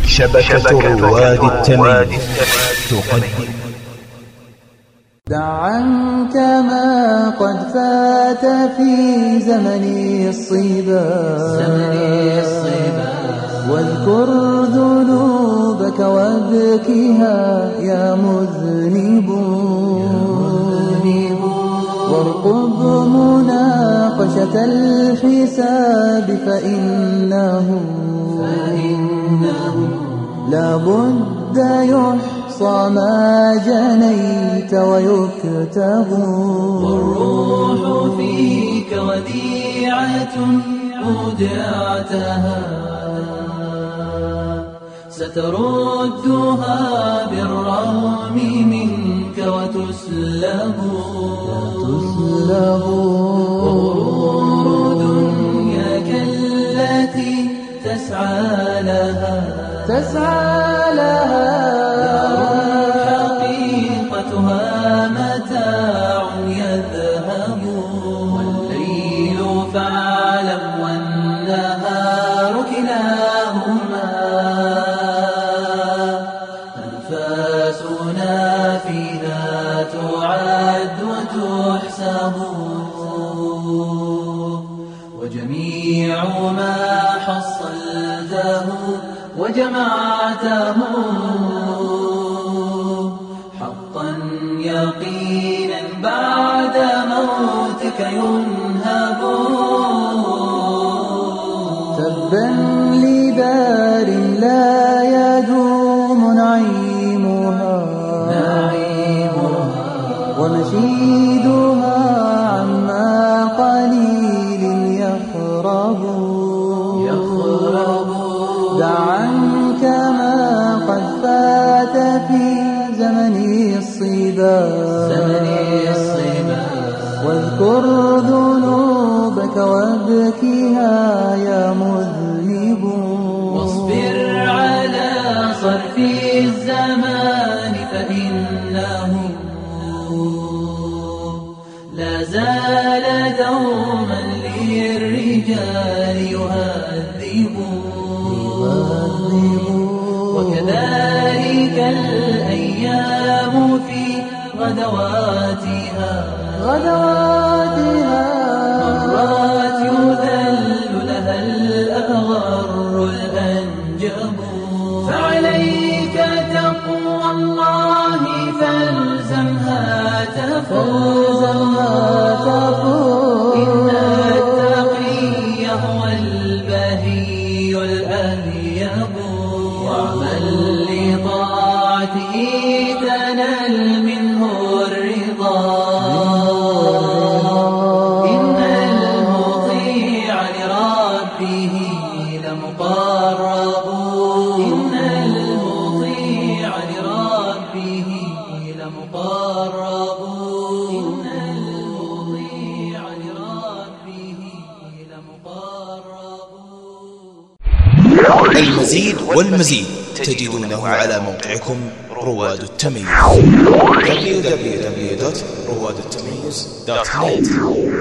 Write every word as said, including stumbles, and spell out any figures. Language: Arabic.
شبكة رواد التمييز تقدم. دع عنك ما قد فات في زمن الصبا واذكر ذنوبك وابكها يا مذنب، وارقب مناقشة الحساب فإنه لا بد يحصى ما جنيت ويكتب. والروح فيك وديعة أودعتها ستردها بالرغم منك وتسلب. وغرور دنياك التي تسعى لها تسعى لها حقيقتها متاع يذهب. والليل فاعلم والنهار كلاهما أنفاسنا فيها تعد وتحسب. وجميع ما حصلته وجمعته حقا يقينا بعد موتك ينهب. تبا لدار لا يدوم نعيمها ومشيدها عما قليل يخرب. دع عنك ما قد فات في زمن الصبا واذكر ذنوبك وابكها يا مذنب. واصبر على صرف الزمان فإنه لا زال دوما للرجال يهذب. وكذلك الأيام في غدواتها مرات يذل لها الأغر الأنجب. فعليك تقوى الله فالزمها تفوز. إن التقي هو البهي الأهيب. واعمل لطاعته تنل منه الرضا. إن المطيع لربه لمقرب. إن المطيع لربه لمقرب. إن المطيع لربه لمقرب. المزيد والمزيد تجدونه على موقعكم رواد التمييز دبليو دبليو دبليو دوت رواد التمييز دوت نت.